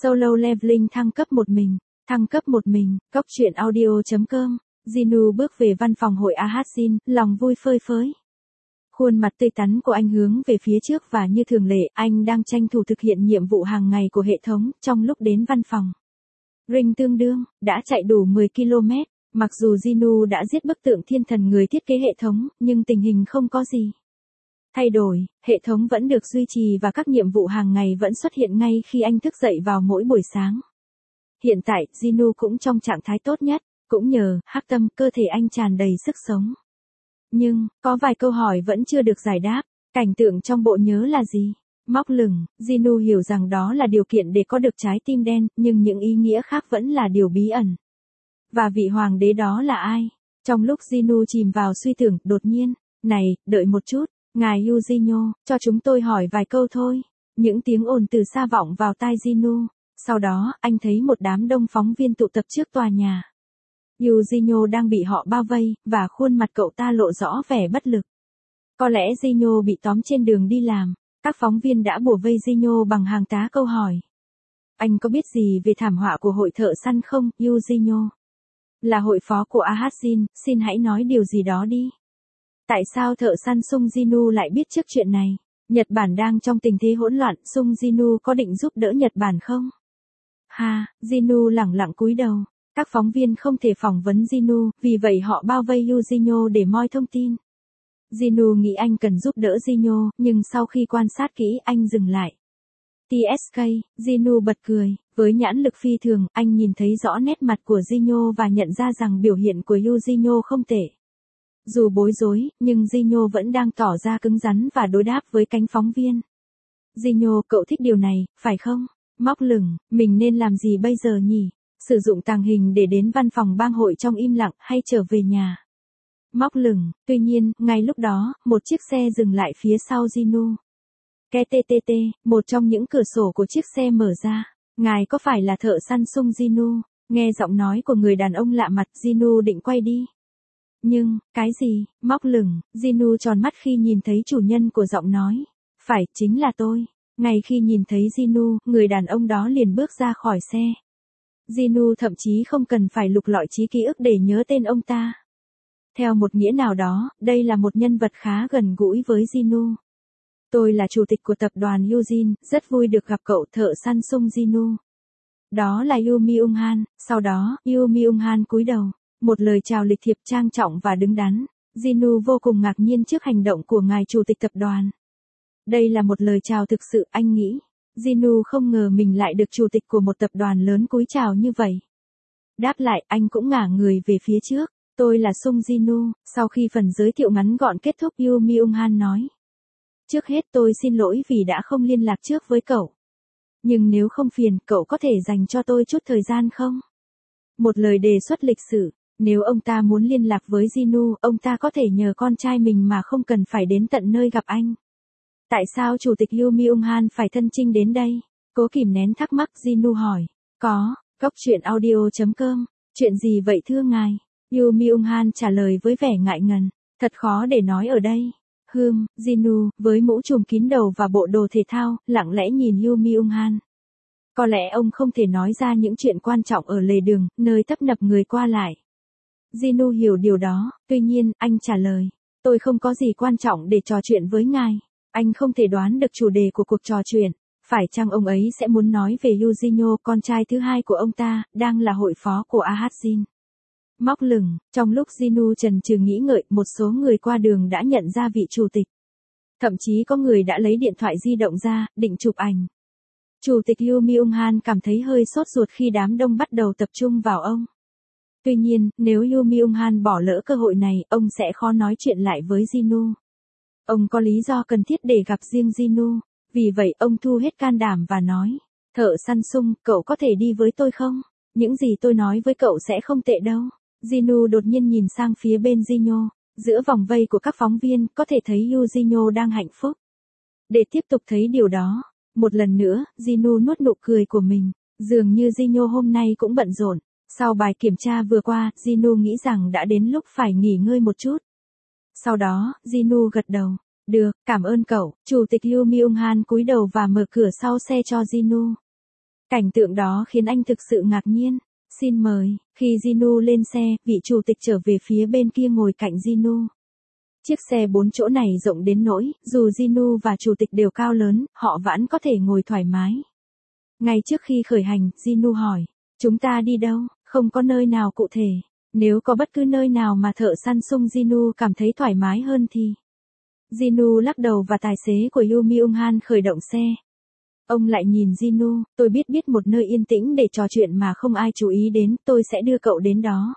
Solo Leveling thăng cấp một mình. Thăng cấp một mình, Cóc truyện audio.com. Jinu bước về văn phòng hội Ahazin, lòng vui phơi phới. Khuôn mặt tươi tắn của anh hướng về phía trước và như thường lệ, anh đang tranh thủ thực hiện nhiệm vụ hàng ngày của hệ thống trong lúc đến văn phòng. Ring tương đương, đã chạy đủ 10 km. Mặc dù Jinu đã giết bức tượng thiên thần người thiết kế hệ thống, nhưng tình hình không có gì thay đổi, hệ thống vẫn được duy trì và các nhiệm vụ hàng ngày vẫn xuất hiện ngay khi anh thức dậy vào mỗi buổi sáng. Hiện tại, Jinu cũng trong trạng thái tốt nhất, cũng nhờ hắc tâm cơ thể anh tràn đầy sức sống. Nhưng, có vài câu hỏi vẫn chưa được giải đáp. Cảnh tượng trong bộ nhớ là gì? Móc lửng, Jinu hiểu rằng đó là điều kiện để có được trái tim đen, nhưng những ý nghĩa khác vẫn là điều bí ẩn. Và vị hoàng đế đó là ai? Trong lúc Jinu chìm vào suy tưởng, đột nhiên, này, đợi một chút, ngài Yujino, cho chúng tôi hỏi vài câu thôi. Những tiếng ồn từ xa vọng vào tai Jinu. Sau đó, anh thấy một đám đông phóng viên tụ tập trước tòa nhà. Yujino đang bị họ bao vây, và khuôn mặt cậu ta lộ rõ vẻ bất lực. Có lẽ Jino bị tóm trên đường đi làm. Các phóng viên đã bủa vây Jino bằng hàng tá câu hỏi. Anh có biết gì về thảm họa của hội thợ săn không, Yujino? Là hội phó của Ahazin, xin hãy nói điều gì đó đi. Tại sao thợ săn Sung Jinu lại biết trước chuyện này? Nhật Bản đang trong tình thế hỗn loạn, Sung Jinu có định giúp đỡ Nhật Bản không? Ha, Jinu lẳng lặng cúi đầu. Các phóng viên không thể phỏng vấn Jinu, vì vậy họ bao vây Yujino để moi thông tin. Jinu nghĩ anh cần giúp đỡ Jino, nhưng sau khi quan sát kỹ anh dừng lại. TSK, Jinu bật cười, với nhãn lực phi thường, anh nhìn thấy rõ nét mặt của Jino và nhận ra rằng biểu hiện của Yujino không tệ. Dù bối rối, nhưng Jino vẫn đang tỏ ra cứng rắn và đối đáp với cánh phóng viên. Jino, cậu thích điều này, phải không? Móc lửng, mình nên làm gì bây giờ nhỉ? Sử dụng tàng hình để đến văn phòng bang hội trong im lặng hay trở về nhà? Móc lửng, tuy nhiên, ngay lúc đó, một chiếc xe dừng lại phía sau Jinu. KTTT, một trong những cửa sổ của chiếc xe mở ra. Ngài có phải là thợ săn Sung Jinu? Nghe giọng nói của người đàn ông lạ mặt, Jinu định quay đi. Nhưng, cái gì? Móc lửng, Jinu tròn mắt khi nhìn thấy chủ nhân của giọng nói. Phải, chính là tôi. Ngay khi nhìn thấy Jinu, người đàn ông đó liền bước ra khỏi xe. Jinu thậm chí không cần phải lục lọi trí ký ức để nhớ tên ông ta. Theo một nghĩa nào đó, đây là một nhân vật khá gần gũi với Jinu. Tôi là chủ tịch của tập đoàn Yujin, rất vui được gặp cậu thợ săn Sung Jinu. Đó là Yu Myung-han, sau đó, Yu Myung-han cúi đầu, một lời chào lịch thiệp trang trọng và đứng đắn. Jinu vô cùng ngạc nhiên trước hành động của ngài chủ tịch tập đoàn. Đây là một lời chào thực sự, anh nghĩ. Jinu không ngờ mình lại được chủ tịch của một tập đoàn lớn cúi chào như vậy. Đáp lại, anh cũng ngả người về phía trước. Tôi là Sung Jinu, sau khi phần giới thiệu ngắn gọn kết thúc Yu Myung-han nói. Trước hết tôi xin lỗi vì đã không liên lạc trước với cậu. Nhưng nếu không phiền, cậu có thể dành cho tôi chút thời gian không? Một lời đề xuất lịch sử, nếu ông ta muốn liên lạc với Jinu, ông ta có thể nhờ con trai mình mà không cần phải đến tận nơi gặp anh. Tại sao chủ tịch Yu Myung-han phải thân chinh đến đây? Cố kìm nén thắc mắc, Jinu hỏi. Có, Cóc truyện audio.com. Chuyện gì vậy thưa ngài? Yu Myung-han trả lời với vẻ ngại ngần. Thật khó để nói ở đây. Jinu, với mũ trùm kín đầu và bộ đồ thể thao, lặng lẽ nhìn Yu Myung-han. Có lẽ ông không thể nói ra những chuyện quan trọng ở lề đường, nơi tấp nập người qua lại. Jinu hiểu điều đó, tuy nhiên, anh trả lời. Tôi không có gì quan trọng để trò chuyện với ngài. Anh không thể đoán được chủ đề của cuộc trò chuyện. Phải chăng ông ấy sẽ muốn nói về Yujino, con trai thứ hai của ông ta, đang là hội phó của Ahazin? Móc lửng, trong lúc Jinu chần chừ nghĩ ngợi, một số người qua đường đã nhận ra vị chủ tịch. Thậm chí có người đã lấy điện thoại di động ra, định chụp ảnh. Chủ tịch Yu Myung-han cảm thấy hơi sốt ruột khi đám đông bắt đầu tập trung vào ông. Tuy nhiên, nếu Yu Myung-han bỏ lỡ cơ hội này, ông sẽ khó nói chuyện lại với Jinu. Ông có lý do cần thiết để gặp riêng Jinu. Vì vậy, ông thu hết can đảm và nói. Thợ săn Sung, cậu có thể đi với tôi không? Những gì tôi nói với cậu sẽ không tệ đâu. Jinu đột nhiên nhìn sang phía bên Jino. Giữa vòng vây của các phóng viên, có thể thấy Yujino đang hạnh phúc. Để tiếp tục thấy điều đó, một lần nữa, Jinu nuốt nụ cười của mình. Dường như Jino hôm nay cũng bận rộn. Sau bài kiểm tra vừa qua, Jinu nghĩ rằng đã đến lúc phải nghỉ ngơi một chút. Sau đó, Jinu gật đầu. Được, cảm ơn cậu. Chủ tịch Yu Myung-han cúi đầu và mở cửa sau xe cho Jinu. Cảnh tượng đó khiến anh thực sự ngạc nhiên. Xin mời, khi Jinu lên xe, vị chủ tịch trở về phía bên kia ngồi cạnh Jinu. Chiếc xe 4 chỗ này rộng đến nỗi, dù Jinu và chủ tịch đều cao lớn, họ vẫn có thể ngồi thoải mái. Ngay trước khi khởi hành, Jinu hỏi, chúng ta đi đâu, không có nơi nào cụ thể. Nếu có bất cứ nơi nào mà thợ săn sung Jinu cảm thấy thoải mái hơn thì... Jinu lắc đầu và tài xế của Yoo Myung-han khởi động xe. Ông lại nhìn Jinu, tôi biết một nơi yên tĩnh để trò chuyện mà không ai chú ý đến, tôi sẽ đưa cậu đến đó.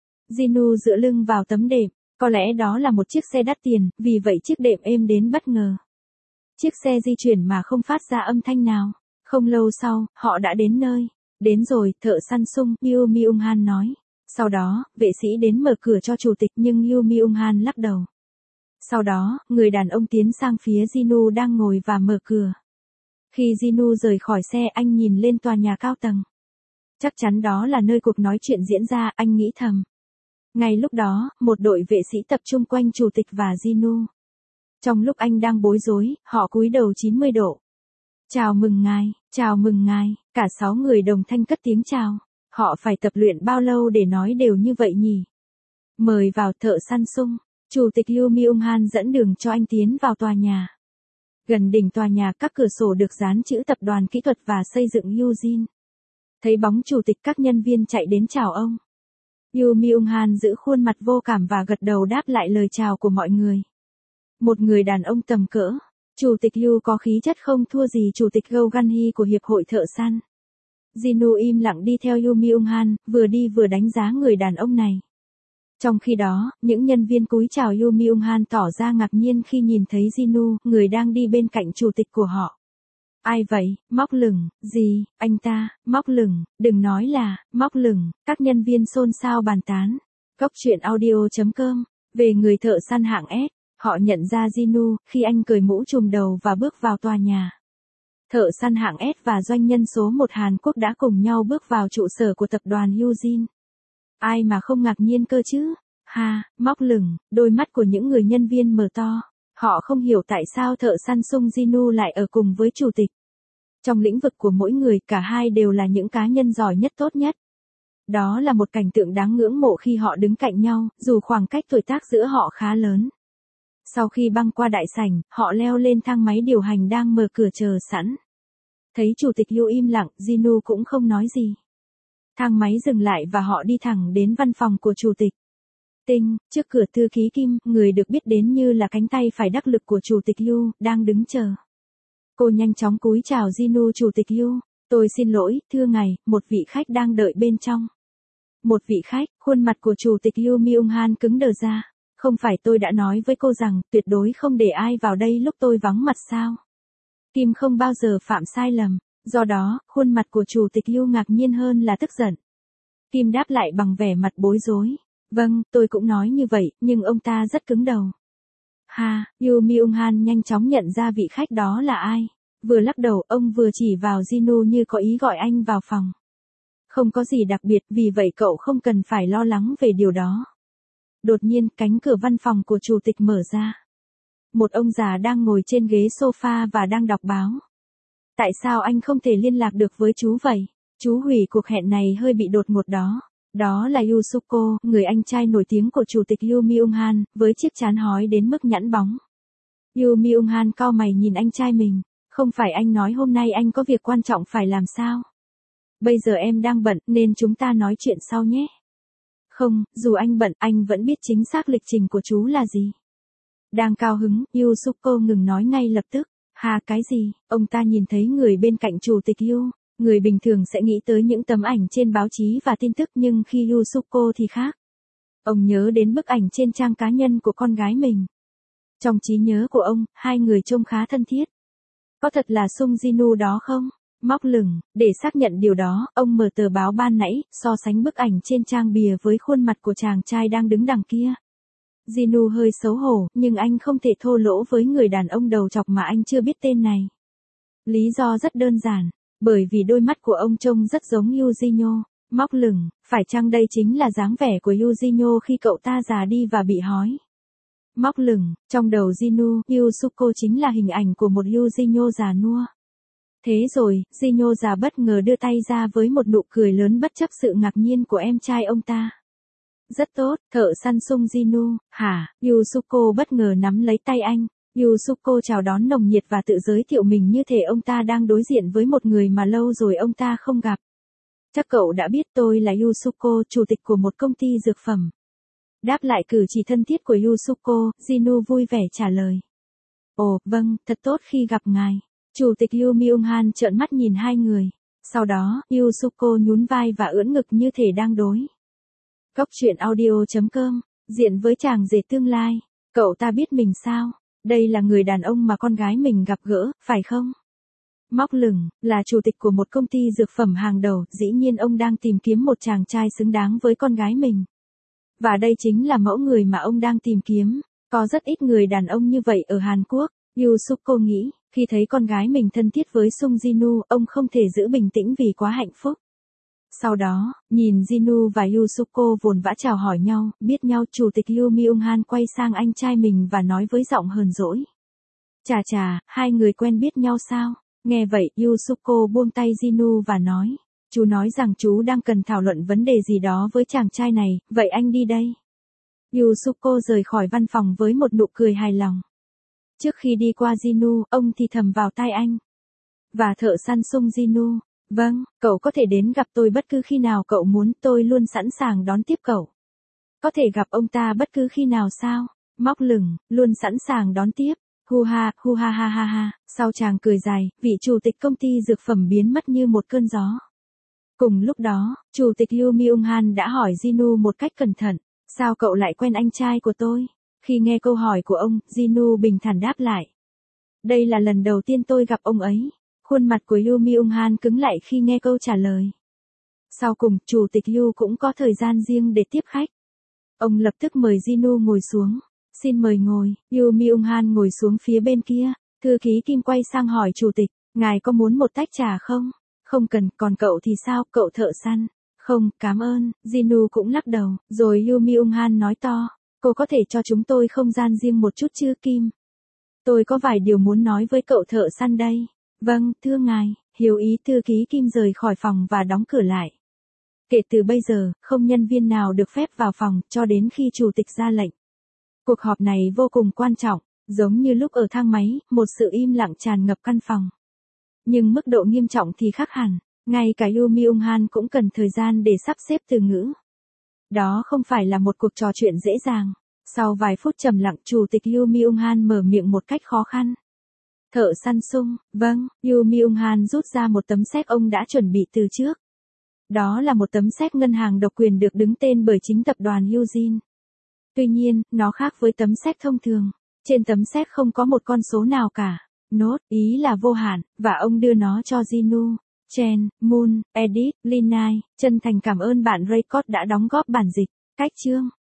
Jinu dựa lưng vào tấm đệm, có lẽ đó là một chiếc xe đắt tiền, vì vậy chiếc đệm êm đến bất ngờ. Chiếc xe di chuyển mà không phát ra âm thanh nào. Không lâu sau, họ đã đến nơi. Đến rồi, thợ săn sung, Yoo Myung-han nói. Sau đó, vệ sĩ đến mở cửa cho chủ tịch nhưng Yoo Myung-han lắc đầu. Sau đó, người đàn ông tiến sang phía Jinu đang ngồi và mở cửa. Khi Jinu rời khỏi xe, anh nhìn lên tòa nhà cao tầng. Chắc chắn đó là nơi cuộc nói chuyện diễn ra, anh nghĩ thầm. Ngay lúc đó, một đội vệ sĩ tập trung quanh chủ tịch và Jinu. Trong lúc anh đang bối rối, họ cúi đầu 90 độ. Chào mừng ngài, cả 6 người đồng thanh cất tiếng chào. Họ phải tập luyện bao lâu để nói đều như vậy nhỉ? Mời vào, thợ săn sung. Chủ tịch Yoo Myung-han dẫn đường cho anh tiến vào tòa nhà. Gần đỉnh tòa nhà, các cửa sổ được dán chữ Tập đoàn Kỹ thuật và Xây dựng Yujin. Thấy bóng chủ tịch, các nhân viên chạy đến chào ông. Yoo Myung-han giữ khuôn mặt vô cảm và gật đầu đáp lại lời chào của mọi người. Một người đàn ông tầm cỡ. Chủ tịch Yoo có khí chất không thua gì chủ tịch Go Gun-hee của Hiệp hội Thợ Săn. Jinu im lặng đi theo Yoo Myung-han, vừa đi vừa đánh giá người đàn ông này. Trong khi đó, những nhân viên cúi chào Yoo Myung-han tỏ ra ngạc nhiên khi nhìn thấy Jinu, người đang đi bên cạnh chủ tịch của họ. Ai vậy, móc lửng, gì, anh ta, móc lửng, đừng nói là, móc lửng, các nhân viên xôn xao bàn tán. Góc truyện audio.com, về người thợ săn hạng S, họ nhận ra Jinu, khi anh cởi mũ trùm đầu và bước vào tòa nhà. Thợ săn hạng S và doanh nhân số 1 Hàn Quốc đã cùng nhau bước vào trụ sở của tập đoàn Yujin. Ai mà không ngạc nhiên cơ chứ? Ha, móc lửng, đôi mắt của những người nhân viên mở to. Họ không hiểu tại sao thợ săn sung Jinu lại ở cùng với chủ tịch. Trong lĩnh vực của mỗi người, cả hai đều là những cá nhân giỏi nhất tốt nhất. Đó là một cảnh tượng đáng ngưỡng mộ khi họ đứng cạnh nhau, dù khoảng cách tuổi tác giữa họ khá lớn. Sau khi băng qua đại sảnh, họ leo lên thang máy điều hành đang mở cửa chờ sẵn. Thấy chủ tịch Yoo im lặng, Jinu cũng không nói gì. Thang máy dừng lại và họ đi thẳng đến văn phòng của chủ tịch. Trước cửa thư ký Kim, người được biết đến như là cánh tay phải đắc lực của chủ tịch Yoo, đang đứng chờ. Cô nhanh chóng cúi chào Jinu. Chủ tịch Yoo, tôi xin lỗi, thưa ngài, một vị khách đang đợi bên trong. Một vị khách, khuôn mặt của chủ tịch Yoo Myung-han cứng đờ ra. Không phải tôi đã nói với cô rằng, tuyệt đối không để ai vào đây lúc tôi vắng mặt sao? Kim không bao giờ phạm sai lầm, do đó, khuôn mặt của chủ tịch Yoo ngạc nhiên hơn là tức giận. Kim đáp lại bằng vẻ mặt bối rối. Vâng, tôi cũng nói như vậy, nhưng ông ta rất cứng đầu. Ha, Yoo Myung-han nhanh chóng nhận ra vị khách đó là ai. Vừa lắc đầu, ông vừa chỉ vào Jinu như có ý gọi anh vào phòng. Không có gì đặc biệt, vì vậy cậu không cần phải lo lắng về điều đó. Đột nhiên, cánh cửa văn phòng của chủ tịch mở ra. Một ông già đang ngồi trên ghế sofa và đang đọc báo. Tại sao anh không thể liên lạc được với chú vậy? Chú hủy cuộc hẹn này hơi bị đột ngột đó. Đó là Yusuko, người anh trai nổi tiếng của chủ tịch Yoo Myung-han, với chiếc trán hói đến mức nhẵn bóng. Yoo Myung-han cau mày nhìn anh trai mình. Không phải anh nói hôm nay anh có việc quan trọng phải làm sao? Bây giờ em đang bận, nên chúng ta nói chuyện sau nhé. Không, dù anh bận, anh vẫn biết chính xác lịch trình của chú là gì. Đang cao hứng, Yusuko ngừng nói ngay lập tức. Ha, cái gì? Ông ta nhìn thấy người bên cạnh chủ tịch Yoo. Người bình thường sẽ nghĩ tới những tấm ảnh trên báo chí và tin tức, nhưng khi Yusuko thì khác. Ông nhớ đến bức ảnh trên trang cá nhân của con gái mình. Trong trí nhớ của ông, hai người trông khá thân thiết. Có thật là Sung Jinu đó không? Móc lửng, để xác nhận điều đó, ông mở tờ báo ban nãy, so sánh bức ảnh trên trang bìa với khuôn mặt của chàng trai đang đứng đằng kia. Jinu hơi xấu hổ, nhưng anh không thể thô lỗ với người đàn ông đầu chọc mà anh chưa biết tên này. Lý do rất đơn giản, bởi vì đôi mắt của ông trông rất giống Yujinho. Móc lửng, phải chăng đây chính là dáng vẻ của Yujinho khi cậu ta già đi và bị hói? Móc lửng, trong đầu Jinu, Yusuko chính là hình ảnh của một Yujinho già nua. Thế rồi, Jino già bất ngờ đưa tay ra với một nụ cười lớn bất chấp sự ngạc nhiên của em trai ông ta. Rất tốt, thợ săn Sung Jinu, hả? Yusuko bất ngờ nắm lấy tay anh. Yusuko chào đón nồng nhiệt và tự giới thiệu mình như thể ông ta đang đối diện với một người mà lâu rồi ông ta không gặp. Chắc cậu đã biết tôi là Yusuko, chủ tịch của một công ty dược phẩm. Đáp lại cử chỉ thân thiết của Yusuko, Jinu vui vẻ trả lời. Ồ, vâng, thật tốt khi gặp ngài. Chủ tịch Yu Myung-han trợn mắt nhìn hai người. Sau đó, Yusuko nhún vai và ưỡn ngực như thể đang đối. Cóc truyện audio.com, diện với chàng rể tương lai. Cậu ta biết mình sao? Đây là người đàn ông mà con gái mình gặp gỡ, phải không? Móc lửng, là chủ tịch của một công ty dược phẩm hàng đầu, dĩ nhiên ông đang tìm kiếm một chàng trai xứng đáng với con gái mình. Và đây chính là mẫu người mà ông đang tìm kiếm. Có rất ít người đàn ông như vậy ở Hàn Quốc, Yusuko nghĩ. Khi thấy con gái mình thân thiết với Sung Jinu, ông không thể giữ bình tĩnh vì quá hạnh phúc. Sau đó, nhìn Jinu và Yusuko vồn vã chào hỏi nhau, biết nhau, chủ tịch Yu Myung-han quay sang anh trai mình và nói với giọng hờn dỗi. Chà chà, hai người quen biết nhau sao? Nghe vậy, Yusuko buông tay Jinu và nói. Chú nói rằng chú đang cần thảo luận vấn đề gì đó với chàng trai này, vậy anh đi đây. Yusuko rời khỏi văn phòng với một nụ cười hài lòng. Trước khi đi qua Jinu, ông thì thầm vào tai anh. Và thợ săn Sung Jinu. Vâng, cậu có thể đến gặp tôi bất cứ khi nào cậu muốn, tôi luôn sẵn sàng đón tiếp cậu. Có thể gặp ông ta bất cứ khi nào sao? Móc lửng, luôn sẵn sàng đón tiếp. Hu ha ha ha ha. Sau chàng cười dài, vị chủ tịch công ty dược phẩm biến mất như một cơn gió. Cùng lúc đó, chủ tịch Yu Myung-han đã hỏi Jinu một cách cẩn thận. Sao cậu lại quen anh trai của tôi? Khi nghe câu hỏi của ông, Jinu bình thản đáp lại. Đây là lần đầu tiên tôi gặp ông ấy. Khuôn mặt của Yu Myung-han cứng lại khi nghe câu trả lời. Sau cùng, chủ tịch Yu cũng có thời gian riêng để tiếp khách. Ông lập tức mời Jinu ngồi xuống. Xin mời ngồi. Yu Myung-han ngồi xuống phía bên kia. Thư ký Kim quay sang hỏi chủ tịch, ngài có muốn một tách trà không? Không cần, còn cậu thì sao, cậu thợ săn? Không, cảm ơn. Jinu cũng lắc đầu, rồi Yu Myung-han nói to. Cô có thể cho chúng tôi không gian riêng một chút chưa Kim? Tôi có vài điều muốn nói với cậu thợ săn đây. Vâng, thưa ngài, hiểu ý. Thư ký Kim rời khỏi phòng và đóng cửa lại. Kể từ bây giờ, không nhân viên nào được phép vào phòng, cho đến khi chủ tịch ra lệnh. Cuộc họp này vô cùng quan trọng, giống như lúc ở thang máy, một sự im lặng tràn ngập căn phòng. Nhưng mức độ nghiêm trọng thì khác hẳn, ngay cả Yu Myung-han cũng cần thời gian để sắp xếp từ ngữ. Đó không phải là một cuộc trò chuyện dễ dàng. Sau vài phút trầm lặng, chủ tịch Yu Myung-han mở miệng một cách khó khăn. Thợ săn Sung, vâng. Yu Myung-han rút ra một tấm séc ông đã chuẩn bị từ trước. Đó là một tấm séc ngân hàng độc quyền được đứng tên bởi chính tập đoàn Eugene. Tuy nhiên, nó khác với tấm séc thông thường. Trên tấm séc không có một con số nào cả. Nốt, ý là vô hạn, và ông đưa nó cho Jinu, Chen, Moon, Edith, Linai. Chân thành cảm ơn bạn Raycott đã đóng góp bản dịch. Cách chương.